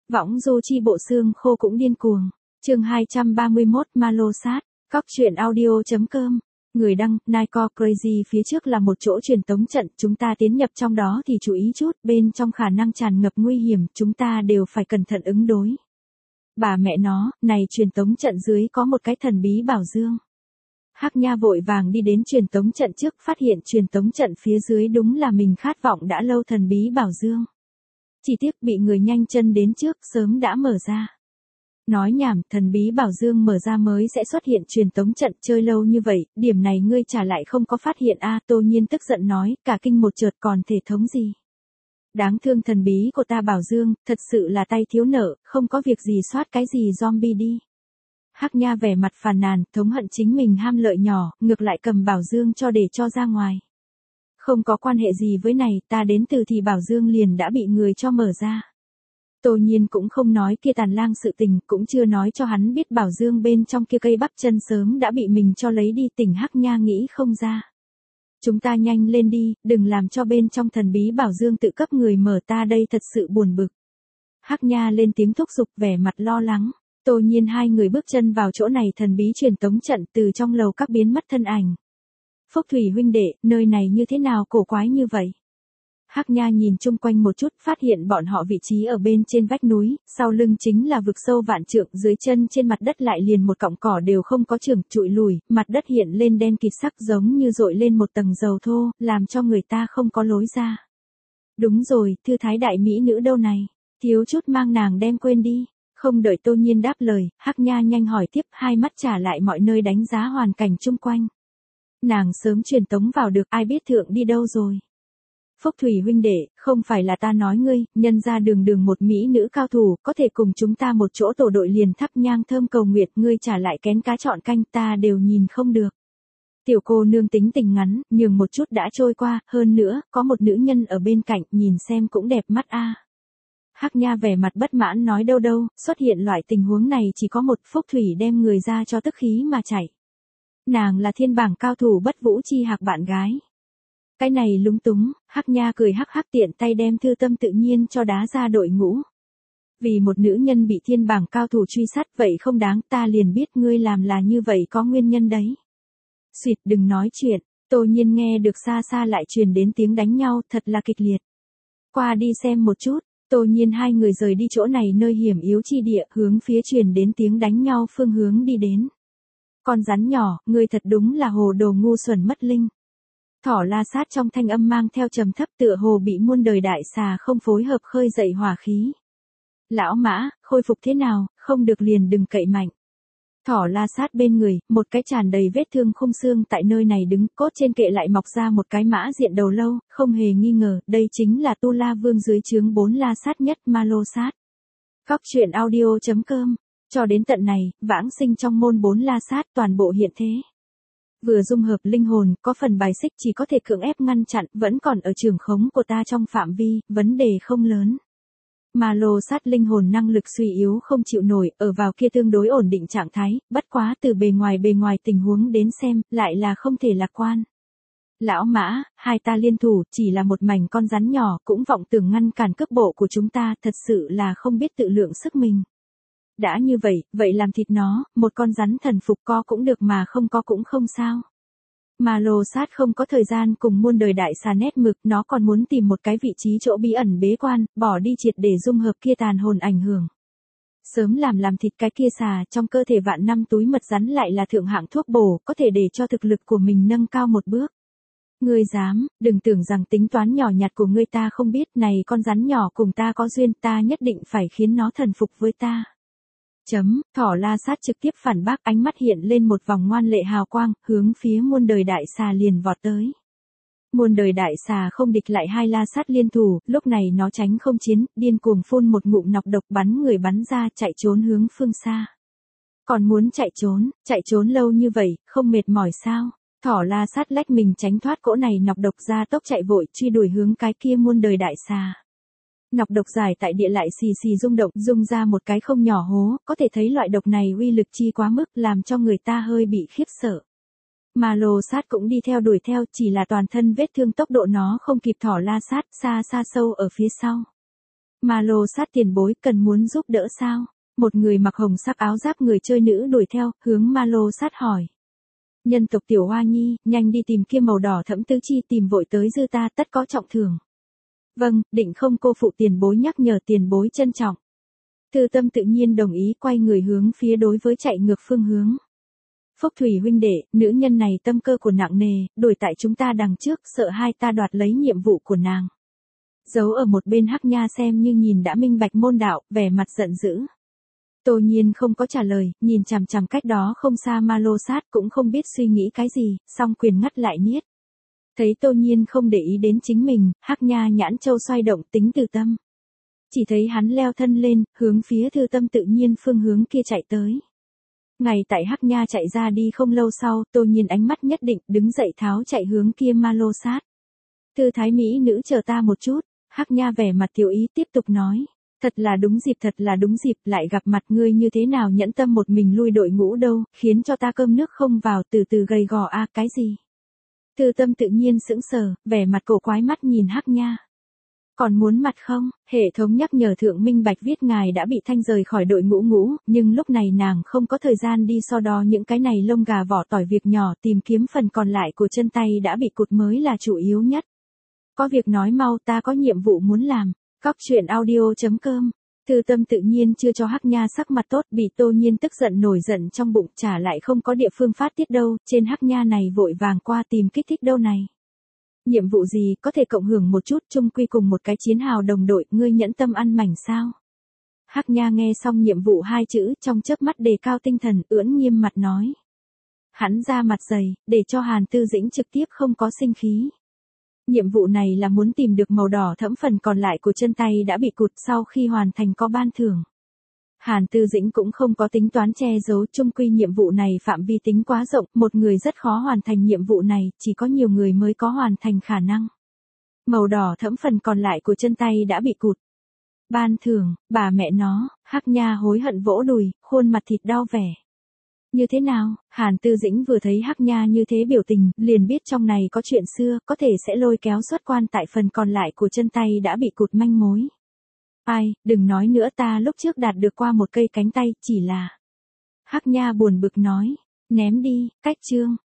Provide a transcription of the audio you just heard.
Võng du chi bộ xương khô cũng điên cuồng. Chương 231 Ma Lô Sát. Cóc truyện audio.com. Người đăng, Nightcore Crazy. Phía trước là một chỗ truyền tống trận, chúng ta tiến nhập trong đó thì chú ý chút, bên trong khả năng tràn ngập nguy hiểm, chúng ta đều phải cẩn thận ứng đối. Bà mẹ nó, này truyền tống trận dưới có một cái thần bí bảo dương. Hắc Nha vội vàng đi đến truyền tống trận trước, phát hiện truyền tống trận phía dưới đúng là mình khát vọng đã lâu thần bí bảo dương. Chỉ tiếc bị người nhanh chân đến trước, sớm đã mở ra. Nói nhảm, thần bí bảo dương mở ra mới sẽ xuất hiện truyền tống trận, chơi lâu như vậy, điểm này ngươi trả lại không có phát hiện a. Tô Nhiên tức giận nói, cả kinh một chợt còn thể thống gì. Đáng thương thần bí của ta bảo dương, thật sự là tay thiếu nợ, không có việc gì soát cái gì zombie đi. Hắc Nha vẻ mặt phàn nàn, thống hận chính mình ham lợi nhỏ, ngược lại cầm bảo dương cho để cho ra ngoài. Không có quan hệ gì với này, ta đến từ thì bảo dương liền đã bị người cho mở ra. Tô Nhiên cũng không nói kia tàn lang sự tình, cũng chưa nói cho hắn biết bảo dương bên trong kia cây bắp chân sớm đã bị mình cho lấy đi. Tỉnh Hắc Nha nghĩ không ra. Chúng ta nhanh lên đi, đừng làm cho bên trong thần bí bảo dương tự cấp người mở, ta đây thật sự buồn bực. Hắc Nha lên tiếng thúc giục, vẻ mặt lo lắng. Tô Nhiên hai người bước chân vào chỗ này thần bí truyền tống trận, từ trong lầu các biến mất thân ảnh. Phúc Thủy huynh đệ, nơi này như thế nào cổ quái như vậy? Hắc Nha nhìn chung quanh một chút, phát hiện bọn họ vị trí ở bên trên vách núi, sau lưng chính là vực sâu vạn trượng, dưới chân trên mặt đất lại liền một cọng cỏ đều không có trưởng, trụi lùi, mặt đất hiện lên đen kịt sắc giống như dội lên một tầng dầu thô, làm cho người ta không có lối ra. Đúng rồi, thư thái đại mỹ nữ đâu này, thiếu chút mang nàng đem quên đi. Không đợi Tô Nhiên đáp lời, Hắc Nha nhanh hỏi tiếp, hai mắt trả lại mọi nơi đánh giá hoàn cảnh chung quanh. Nàng sớm truyền tống vào được, ai biết thượng đi đâu rồi. Phúc Thủy huynh đệ, không phải là ta nói ngươi, nhân ra đường một mỹ nữ cao thủ, có thể cùng chúng ta một chỗ tổ đội liền thắp nhang thơm cầu nguyệt, ngươi trả lại kén cá chọn canh, ta đều nhìn không được. Tiểu cô nương tính tình ngắn, nhường một chút đã trôi qua, hơn nữa, có một nữ nhân ở bên cạnh, nhìn xem cũng đẹp mắt a. Hắc Nha vẻ mặt bất mãn nói đâu, xuất hiện loại tình huống này chỉ có một. Phúc Thủy đem người ra cho tức khí mà chạy. Nàng là thiên bảng cao thủ Bất Vũ Chi Hạc bạn gái. Cái này lúng túng, Hắc Nha cười hắc hắc tiện tay đem Thư Tâm tự nhiên cho đá ra đội ngũ. Vì một nữ nhân bị thiên bảng cao thủ truy sát vậy không đáng, ta liền biết ngươi làm là như vậy có nguyên nhân đấy. Xuyệt đừng nói chuyện, Tô Nhiên nghe được xa xa lại truyền đến tiếng đánh nhau, thật là kịch liệt. Qua đi xem một chút. Tô Nhiên hai người rời đi chỗ này nơi hiểm yếu chi địa, hướng phía truyền đến tiếng đánh nhau phương hướng đi đến. Con rắn nhỏ, ngươi thật đúng là hồ đồ ngu xuẩn mất linh. Thỏ La Sát trong thanh âm mang theo trầm thấp, tựa hồ bị muôn đời đại xà không phối hợp khơi dậy hỏa khí. Lão Mã, khôi phục thế nào, không được liền đừng cậy mạnh. Thỏ La Sát bên người, một cái tràn đầy vết thương khung xương tại nơi này đứng, cốt trên kệ lại mọc ra một cái mã diện đầu lâu, không hề nghi ngờ, đây chính là Tu La Vương dưới trướng 4 La Sát nhất Ma Lô Sát. Cóc truyện audio.com. Cho đến tận này, vãng sinh trong môn 4 La Sát toàn bộ hiện thế. Vừa dung hợp linh hồn, có phần bài xích chỉ có thể cưỡng ép ngăn chặn, vẫn còn ở trường khống của ta trong phạm vi, vấn đề không lớn. Ma Lô Sát linh hồn năng lực suy yếu không chịu nổi, ở vào kia tương đối ổn định trạng thái, bất quá từ bề ngoài tình huống đến xem, lại là không thể lạc quan. Lão Mã, hai ta liên thủ, chỉ là một mảnh con rắn nhỏ, cũng vọng tưởng ngăn cản cước bộ của chúng ta, thật sự là không biết tự lượng sức mình. Đã như vậy làm thịt nó, một con rắn thần phục có cũng được mà không có cũng không sao. Ma Lô Sát không có thời gian cùng muôn đời đại xà nét mực, nó còn muốn tìm một cái vị trí chỗ bí ẩn bế quan, bỏ đi triệt để dung hợp kia tàn hồn ảnh hưởng. Sớm làm thịt cái kia xà, trong cơ thể vạn năm túi mật rắn lại là thượng hạng thuốc bổ, có thể để cho thực lực của mình nâng cao một bước. Ngươi dám, đừng tưởng rằng tính toán nhỏ nhặt của ngươi ta không biết, này con rắn nhỏ cùng ta có duyên, ta nhất định phải khiến nó thần phục với ta. Thỏ La Sát trực tiếp phản bác, ánh mắt hiện lên một vòng ngoan lệ hào quang, hướng phía muôn đời đại xà liền vọt tới. Muôn đời đại xà không địch lại hai La Sát liên thủ, lúc này nó tránh không chiến, điên cuồng phun một ngụm nọc độc bắn người bắn ra, chạy trốn hướng phương xa. Còn muốn chạy trốn lâu như vậy, không mệt mỏi sao? Thỏ La Sát lách mình tránh thoát cỗ này nọc độc ra tốc chạy vội, truy đuổi hướng cái kia muôn đời đại xà. Nọc độc dài tại địa lại xì xì rung động, rung ra một cái không nhỏ hố, có thể thấy loại độc này uy lực chi quá mức, làm cho người ta hơi bị khiếp sợ. Ma Lô Sát cũng đi theo đuổi theo, chỉ là toàn thân vết thương, tốc độ nó không kịp Thỏ La Sát, xa sâu ở phía sau. Ma lô sát tiền bối, cần muốn giúp đỡ sao? Một người mặc hồng sắc áo giáp người chơi nữ đuổi theo, hướng ma lô sát hỏi. Nhân tộc Tiểu Hoa Nhi, nhanh đi tìm kia màu đỏ thẫm tứ chi, tìm vội tới dư ta, tất có trọng thưởng. Vâng, định không cô phụ tiền bối, nhắc nhở tiền bối trân trọng. Tư Tâm tự nhiên đồng ý, quay người hướng phía đối với chạy ngược phương hướng. Phúc Thủy huynh đệ, nữ nhân này tâm cơ của nặng nề, đuổi tại chúng ta đằng trước, sợ hai ta đoạt lấy nhiệm vụ của nàng. Giấu ở một bên Hắc Nha xem như nhìn đã minh bạch môn đạo, vẻ mặt giận dữ. Tô Nhiên không có trả lời, nhìn chằm chằm cách đó không xa ma lô sát, cũng không biết suy nghĩ cái gì, song quyền ngắt lại niết. Thấy Tô Nhiên không để ý đến chính mình, Hắc Nha nhãn châu xoay động, tính Từ Tâm. Chỉ thấy hắn leo thân lên, hướng phía Từ Tâm tự nhiên phương hướng kia chạy tới. Ngày tại Hắc Nha chạy ra đi không lâu sau, Tô Nhiên ánh mắt nhất định, đứng dậy tháo chạy hướng kia ma lô sát. Thư thái mỹ nữ, chờ ta một chút. Hắc Nha vẻ mặt tiểu ý tiếp tục nói. Thật là đúng dịp, lại gặp mặt, ngươi như thế nào nhẫn tâm một mình lui đội ngũ đâu, khiến cho ta cơm nước không vào, từ từ gầy gò a, cái gì? Từ Tâm tự nhiên sững sờ, vẻ mặt cổ quái mắt nhìn Hắc Nha. Còn muốn mặt không? Hệ thống nhắc nhở thượng minh bạch viết ngài đã bị thanh rời khỏi đội ngũ, nhưng lúc này nàng không có thời gian đi so đo những cái này lông gà vỏ tỏi việc nhỏ, tìm kiếm phần còn lại của chân tay đã bị cụt mới là chủ yếu nhất. Có việc nói mau, ta có nhiệm vụ muốn làm. Góc truyện audio.com. Từ Tâm tự nhiên chưa cho Hắc Nha sắc mặt tốt, bị Tô Nhiên tức giận nổi giận trong bụng, trả lại không có địa phương phát tiết đâu, trên Hắc Nha này vội vàng qua tìm kích thích đâu này. Nhiệm vụ gì, có thể cộng hưởng một chút, chung quy cùng một cái chiến hào đồng đội, ngươi nhẫn tâm ăn mảnh sao? Hắc Nha nghe xong nhiệm vụ hai chữ, trong chớp mắt đề cao tinh thần, ưỡn nghiêm mặt nói. Hắn ra mặt dày, để cho Hàn Tư Dĩnh trực tiếp không có sinh khí. Nhiệm vụ này là muốn tìm được màu đỏ thẫm phần còn lại của chân tay đã bị cụt, sau khi hoàn thành có ban thưởng. Hàn Tư Dĩnh cũng không có tính toán che giấu, chung quy nhiệm vụ này phạm vi tính quá rộng, một người rất khó hoàn thành nhiệm vụ này, chỉ có nhiều người mới có hoàn thành khả năng. Màu đỏ thẫm phần còn lại của chân tay đã bị cụt. Ban thưởng, bà mẹ nó, Hắc Nha hối hận vỗ đùi, khuôn mặt thịt đau vẻ. Như thế nào? Hàn Tư Dĩnh vừa thấy Hắc Nha như thế biểu tình, liền biết trong này có chuyện xưa, có thể sẽ lôi kéo xuất quan tại phần còn lại của chân tay đã bị cụt manh mối. Ai, đừng nói nữa, ta lúc trước đạt được qua một cây cánh tay, chỉ là. Hắc Nha buồn bực nói. Ném đi, cách chương.